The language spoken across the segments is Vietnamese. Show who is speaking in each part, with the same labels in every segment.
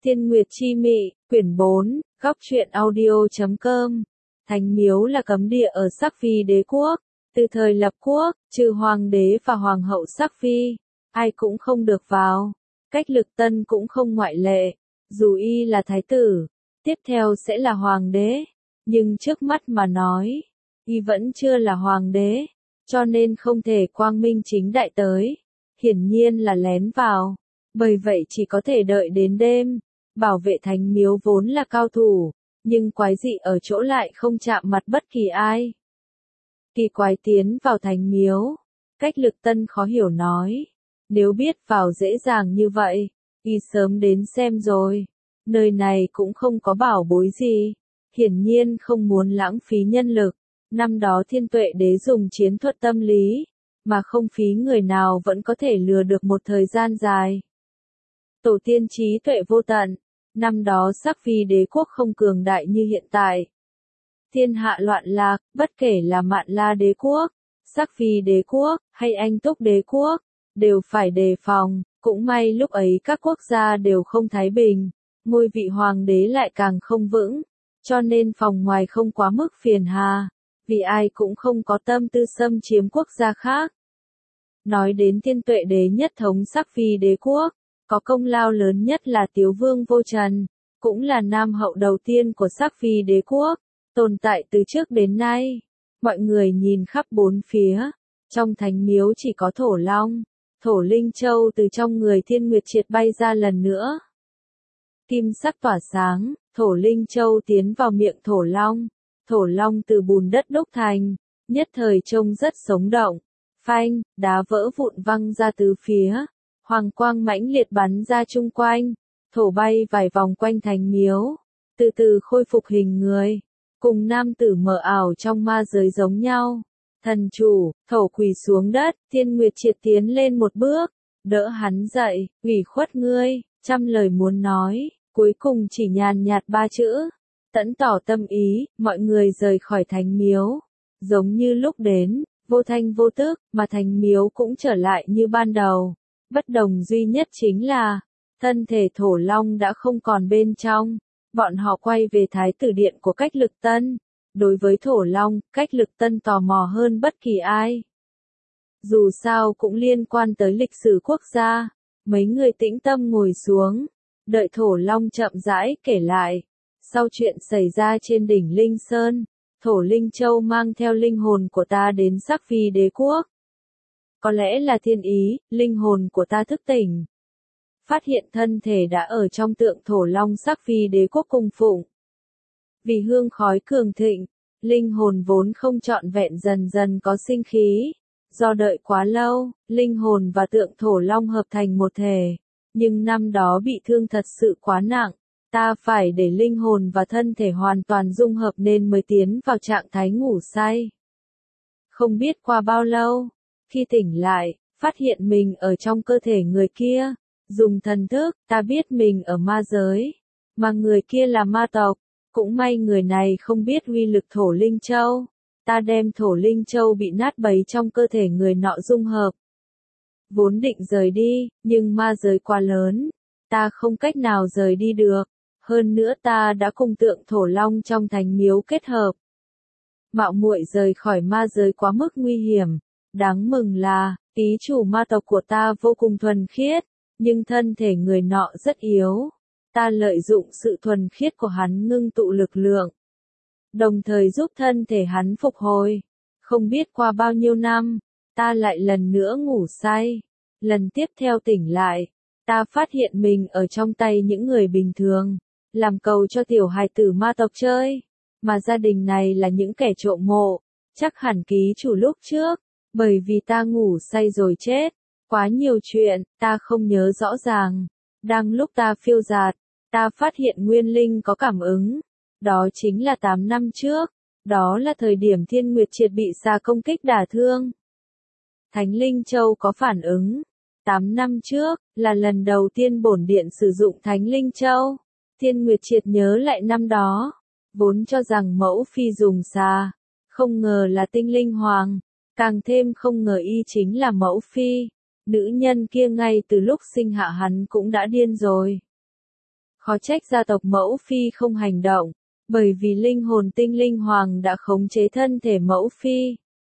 Speaker 1: Thiên Nguyệt Chi Mị, quyển 4, góc truyện audio.com. Thánh miếu là cấm địa ở Sắc Phi đế quốc. Từ thời lập quốc, trừ hoàng đế và hoàng hậu Sắc Phi, ai cũng không được vào. Cách Lực Tân cũng không ngoại lệ, dù y là thái tử, tiếp theo sẽ là hoàng đế. Nhưng trước mắt mà nói, y vẫn chưa là hoàng đế, cho nên không thể quang minh chính đại tới. Hiển nhiên là lén vào, bởi vậy chỉ có thể đợi đến đêm. Bảo vệ thánh miếu vốn là cao thủ, nhưng quái dị ở chỗ lại không chạm mặt bất kỳ ai. Kỳ quái tiến vào thánh miếu, Cách Lực Tân khó hiểu nói, nếu biết vào dễ dàng như vậy, y sớm đến xem rồi. Nơi này cũng không có bảo bối gì, hiển nhiên không muốn lãng phí nhân lực. Năm đó Thiên Tuệ Đế dùng chiến thuật tâm lý, mà không phí người nào vẫn có thể lừa được một thời gian dài. Tổ tiên trí tuệ vô tận, năm đó Sắc Phi đế quốc không cường đại như hiện tại. Thiên hạ loạn lạc, bất kể là Mạn La đế quốc, Sắc Phi đế quốc, hay Anh Túc đế quốc, đều phải đề phòng. Cũng may lúc ấy các quốc gia đều không thái bình, ngôi vị hoàng đế lại càng không vững, cho nên phòng ngoài không quá mức phiền hà, vì ai cũng không có tâm tư xâm chiếm quốc gia khác. Nói đến Thiên Tuệ Đế nhất thống Sắc Phi đế quốc, có công lao lớn nhất là Tiếu Vương Vô Trần, cũng là nam hậu đầu tiên của Sắc Phi đế quốc, tồn tại từ trước đến nay. Mọi người nhìn khắp bốn phía, trong thánh miếu chỉ có Thổ Long, Thổ Linh Châu từ trong người Thiên Nguyệt Triệt bay ra lần nữa. Kim sắc tỏa sáng, Thổ Linh Châu tiến vào miệng Thổ Long từ bùn đất đúc thành, nhất thời trông rất sống động. Phanh, đá vỡ vụn văng ra tứ phía, hoàng quang mãnh liệt bắn ra chung quanh, thổ bay vài vòng quanh thánh miếu, từ từ khôi phục hình người, cùng nam tử mờ ảo trong ma giới giống nhau. Thần chủ, Thổ quỳ xuống đất, Thiên Nguyệt Triệt tiến lên một bước, đỡ hắn dậy, ủy khuất ngươi, trăm lời muốn nói, cuối cùng chỉ nhàn nhạt ba chữ, tẫn tỏ tâm ý. Mọi người rời khỏi thánh miếu, giống như lúc đến, vô thanh vô tức, mà thánh miếu cũng trở lại như ban đầu. Bất đồng duy nhất chính là, thân thể Thổ Long đã không còn bên trong. Bọn họ quay về Thái tử điện của Cách Lực Tân. Đối với Thổ Long, Cách Lực Tân tò mò hơn bất kỳ ai. Dù sao cũng liên quan tới lịch sử quốc gia. Mấy người tĩnh tâm ngồi xuống, đợi Thổ Long chậm rãi kể lại. Sau chuyện xảy ra trên đỉnh Linh Sơn, Thổ Linh Châu mang theo linh hồn của ta đến Sắc Phi đế quốc. Có lẽ là thiên ý, linh hồn của ta thức tỉnh. Phát hiện thân thể đã ở trong tượng Thổ Long Sắc Phi đế quốc cung phụng. Vì hương khói cường thịnh, linh hồn vốn không trọn vẹn dần dần có sinh khí. Do đợi quá lâu, linh hồn và tượng Thổ Long hợp thành một thể. Nhưng năm đó bị thương thật sự quá nặng. Ta phải để linh hồn và thân thể hoàn toàn dung hợp nên mới tiến vào trạng thái ngủ say. Không biết qua bao lâu, khi tỉnh lại, phát hiện mình ở trong cơ thể người kia. Dùng thần thức, ta biết mình ở ma giới, mà người kia là ma tộc. Cũng may người này không biết uy lực Thổ Linh Châu. Ta đem Thổ Linh Châu bị nát bấy trong cơ thể người nọ dung hợp. Vốn định rời đi, nhưng ma giới quá lớn, ta không cách nào rời đi được. Hơn nữa ta đã cùng tượng Thổ Long trong thánh miếu kết hợp. Mạo muội rời khỏi ma giới quá mức nguy hiểm. Đáng mừng là, ký chủ ma tộc của ta vô cùng thuần khiết, nhưng thân thể người nọ rất yếu. Ta lợi dụng sự thuần khiết của hắn ngưng tụ lực lượng, đồng thời giúp thân thể hắn phục hồi. Không biết qua bao nhiêu năm, ta lại lần nữa ngủ say. Lần tiếp theo tỉnh lại, ta phát hiện mình ở trong tay những người bình thường, làm cầu cho tiểu hài tử ma tộc chơi. Mà gia đình này là những kẻ trộm mộ, chắc hẳn ký chủ lúc trước, bởi vì ta ngủ say rồi chết. Quá nhiều chuyện, ta không nhớ rõ ràng. Đang lúc ta phiêu dạt, ta phát hiện Nguyên Linh có cảm ứng. Đó chính là 8 năm trước. Đó là thời điểm Thiên Nguyệt Triệt bị xà công kích đả thương. Thánh Linh Châu có phản ứng. 8 năm trước, là lần đầu tiên bổn điện sử dụng Thánh Linh Châu. Thiên Nguyệt Triệt nhớ lại năm đó. Vốn cho rằng mẫu phi dùng xà. Không ngờ là tinh linh hoàng. Càng thêm không ngờ y chính là mẫu phi. Nữ nhân kia ngay từ lúc sinh hạ hắn cũng đã điên rồi. Khó trách gia tộc mẫu phi không hành động, bởi vì linh hồn tinh linh hoàng đã khống chế thân thể mẫu phi.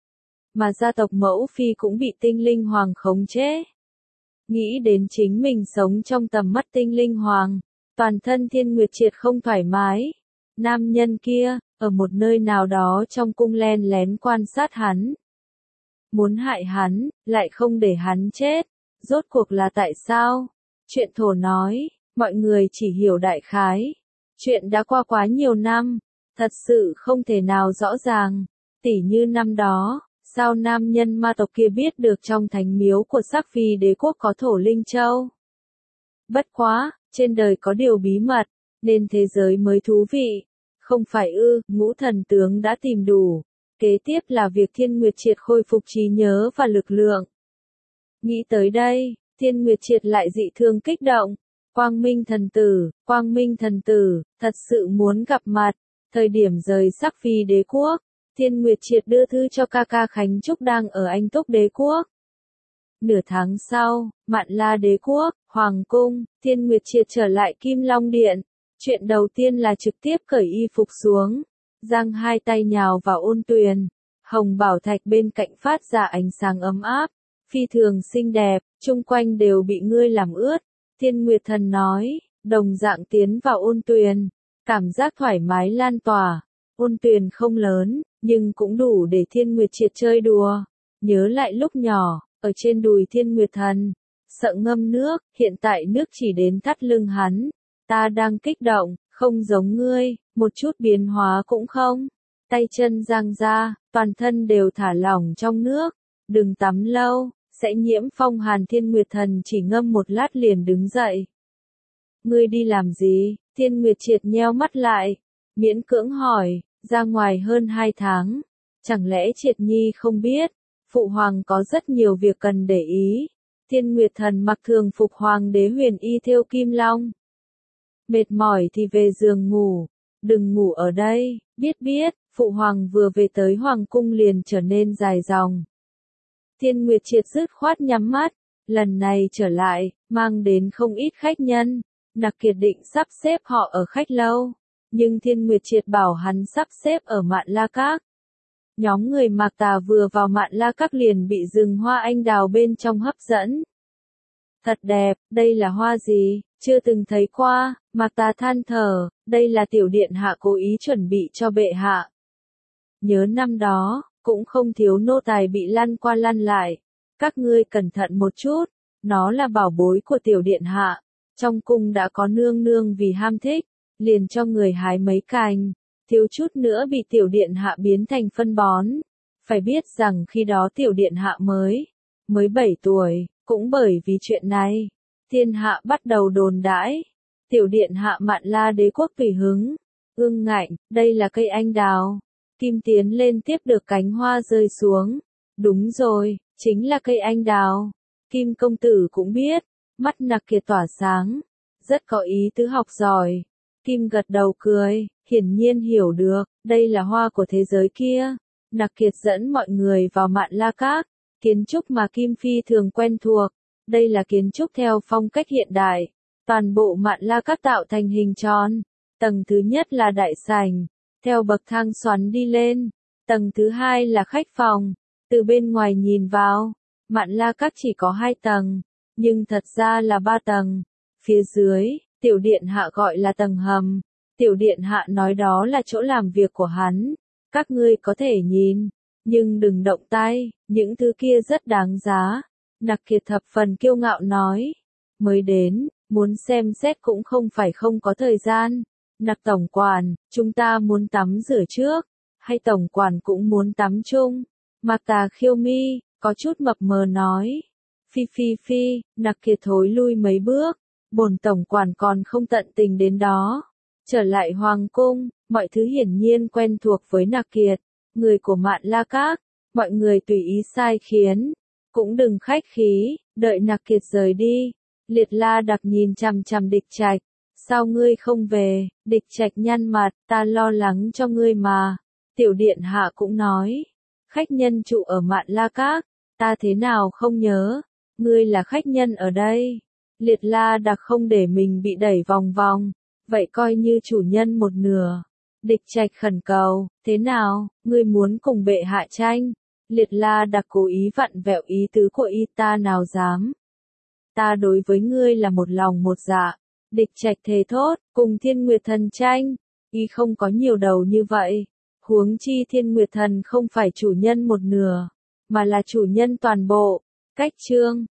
Speaker 1: Mà gia tộc mẫu phi cũng bị tinh linh hoàng khống chế. Nghĩ đến chính mình sống trong tầm mắt tinh linh hoàng, toàn thân Thiên Nguyệt Triệt không thoải mái. Nam nhân kia, ở một nơi nào đó trong cung len lén quan sát hắn. Muốn hại hắn, lại không để hắn chết. Rốt cuộc là tại sao? Chuyện thổ nói, mọi người chỉ hiểu đại khái. Chuyện đã qua quá nhiều năm, thật sự không thể nào rõ ràng. Tỉ như năm đó, sao nam nhân ma tộc kia biết được trong thánh miếu của Sắc Phi đế quốc có thổ linh châu? Bất quá, trên đời có điều bí mật, nên thế giới mới thú vị. Không phải ư, ngũ thần tướng đã tìm đủ. Kế tiếp là việc Thiên Nguyệt Triệt khôi phục trí nhớ và lực lượng. Nghĩ tới đây, Thiên Nguyệt Triệt lại dị thường kích động. Quang Minh thần tử, thật sự muốn gặp mặt. Thời điểm rời Sắc Phi đế quốc, Thiên Nguyệt Triệt đưa thư cho ca ca Khánh Trúc đang ở Anh Túc đế quốc. Nửa tháng sau, Mạn La đế quốc, Hoàng cung, Thiên Nguyệt Triệt trở lại Kim Long Điện. Chuyện đầu tiên là trực tiếp cởi y phục xuống, giang hai tay nhào vào ôn tuyền. Hồng bảo thạch bên cạnh phát ra ánh sáng ấm áp, phi thường xinh đẹp, chung quanh đều bị ngươi làm ướt. Thiên Nguyệt Thần nói, đồng dạng tiến vào ôn tuyền, cảm giác thoải mái lan tỏa. Ôn tuyền không lớn, nhưng cũng đủ để Thiên Nguyệt Triệt chơi đùa. Nhớ lại lúc nhỏ, ở trên đùi Thiên Nguyệt Thần, sợ ngâm nước, hiện tại nước chỉ đến thắt lưng hắn. Ta đang kích động, không giống ngươi, một chút biến hóa cũng không. Tay chân giang ra, toàn thân đều thả lỏng trong nước. Đừng tắm lâu, sẽ nhiễm phong hàn. Thiên Nguyệt Thần chỉ ngâm một lát liền đứng dậy. Ngươi đi làm gì? Thiên Nguyệt Triệt nheo mắt lại, miễn cưỡng hỏi, ra ngoài hơn 2 tháng. Chẳng lẽ Triệt Nhi không biết, Phụ Hoàng có rất nhiều việc cần để ý. Thiên Nguyệt Thần mặc thường phục Hoàng đế huyền y thêu kim long. Mệt mỏi thì về giường ngủ, đừng ngủ ở đây, biết, Phụ Hoàng vừa về tới Hoàng cung liền trở nên dài dòng. Thiên Nguyệt Triệt dứt khoát nhắm mắt, lần này trở lại, mang đến không ít khách nhân. Nặc Kiệt định sắp xếp họ ở khách lâu, nhưng Thiên Nguyệt Triệt bảo hắn sắp xếp ở Mạn La Các. Nhóm người Mạc Tà vừa vào Mạn La Các liền bị rừng hoa anh đào bên trong hấp dẫn. Thật đẹp, đây là hoa gì, chưa từng thấy qua. Mạc Tà than thở, đây là tiểu điện hạ cố ý chuẩn bị cho bệ hạ. Nhớ năm đó, cũng không thiếu nô tài bị lăn qua lăn lại. Các ngươi cẩn thận một chút, nó là bảo bối của tiểu điện hạ. Trong cung đã có nương nương vì ham thích, liền cho người hái mấy cành, thiếu chút nữa bị tiểu điện hạ biến thành phân bón. Phải biết rằng khi đó tiểu điện hạ mới 7 tuổi, cũng bởi vì chuyện này, thiên hạ bắt đầu đồn đãi. Tiểu điện hạ Mạn La đế quốc tùy hứng, ương ngạnh, đây là cây anh đào. Kim tiến lên tiếp được cánh hoa rơi xuống. Đúng rồi, chính là cây anh đào. Kim công tử cũng biết, mắt Nặc Kiệt tỏa sáng, rất có ý tứ học giỏi. Kim gật đầu cười, hiển nhiên hiểu được, đây là hoa của thế giới kia. Nặc Kiệt dẫn mọi người vào Mạn La Các, kiến trúc mà Kim phi thường quen thuộc. Đây là kiến trúc theo phong cách hiện đại. Toàn bộ Mạn La Các tạo thành hình tròn. Tầng thứ nhất là đại sảnh, theo bậc thang xoắn đi lên. Tầng thứ hai là khách phòng. Từ bên ngoài nhìn vào, Mạn La Các chỉ có 2 tầng, nhưng thật ra là 3 tầng. Phía dưới, tiểu điện hạ gọi là tầng hầm. Tiểu điện hạ nói đó là chỗ làm việc của hắn. Các ngươi có thể nhìn, nhưng đừng động tay, những thứ kia rất đáng giá. Nặc Kiệt thập phần kiêu ngạo nói. Mới đến, muốn xem xét cũng không phải không có thời gian. Nặc tổng quản, chúng ta muốn tắm rửa trước, hay tổng quản cũng muốn tắm chung? Mạc Tà khiêu mi, có chút mập mờ nói. Phi, Nặc Kiệt thối lui mấy bước, bổn tổng quản còn không tận tình đến đó. Trở lại Hoàng cung, mọi thứ hiển nhiên quen thuộc với Nặc Kiệt, người của Mạn La Các, mọi người tùy ý sai khiến, cũng đừng khách khí. Đợi Nặc Kiệt rời đi, Liệt La Đặc nhìn chằm chằm Địch Trạch. Sao ngươi không về? Địch Trạch nhăn mặt, ta lo lắng cho ngươi mà. Tiểu điện hạ cũng nói, khách nhân trụ ở Mạn La Các, ta thế nào không nhớ, ngươi là khách nhân ở đây. Liệt La Đặc không để mình bị đẩy vòng vòng, vậy coi như chủ nhân một nửa. Địch Trạch khẩn cầu, thế nào, ngươi muốn cùng bệ hạ tranh? Liệt La Đặc cố ý vặn vẹo ý tứ của y, ta nào dám. Ta đối với ngươi là một lòng một dạ. Địch Trạch thề thốt, cùng Thiên Nguyệt Thần tranh, y không có nhiều đầu như vậy. Huống chi Thiên Nguyệt Thần không phải chủ nhân một nửa, mà là chủ nhân toàn bộ. Cách chương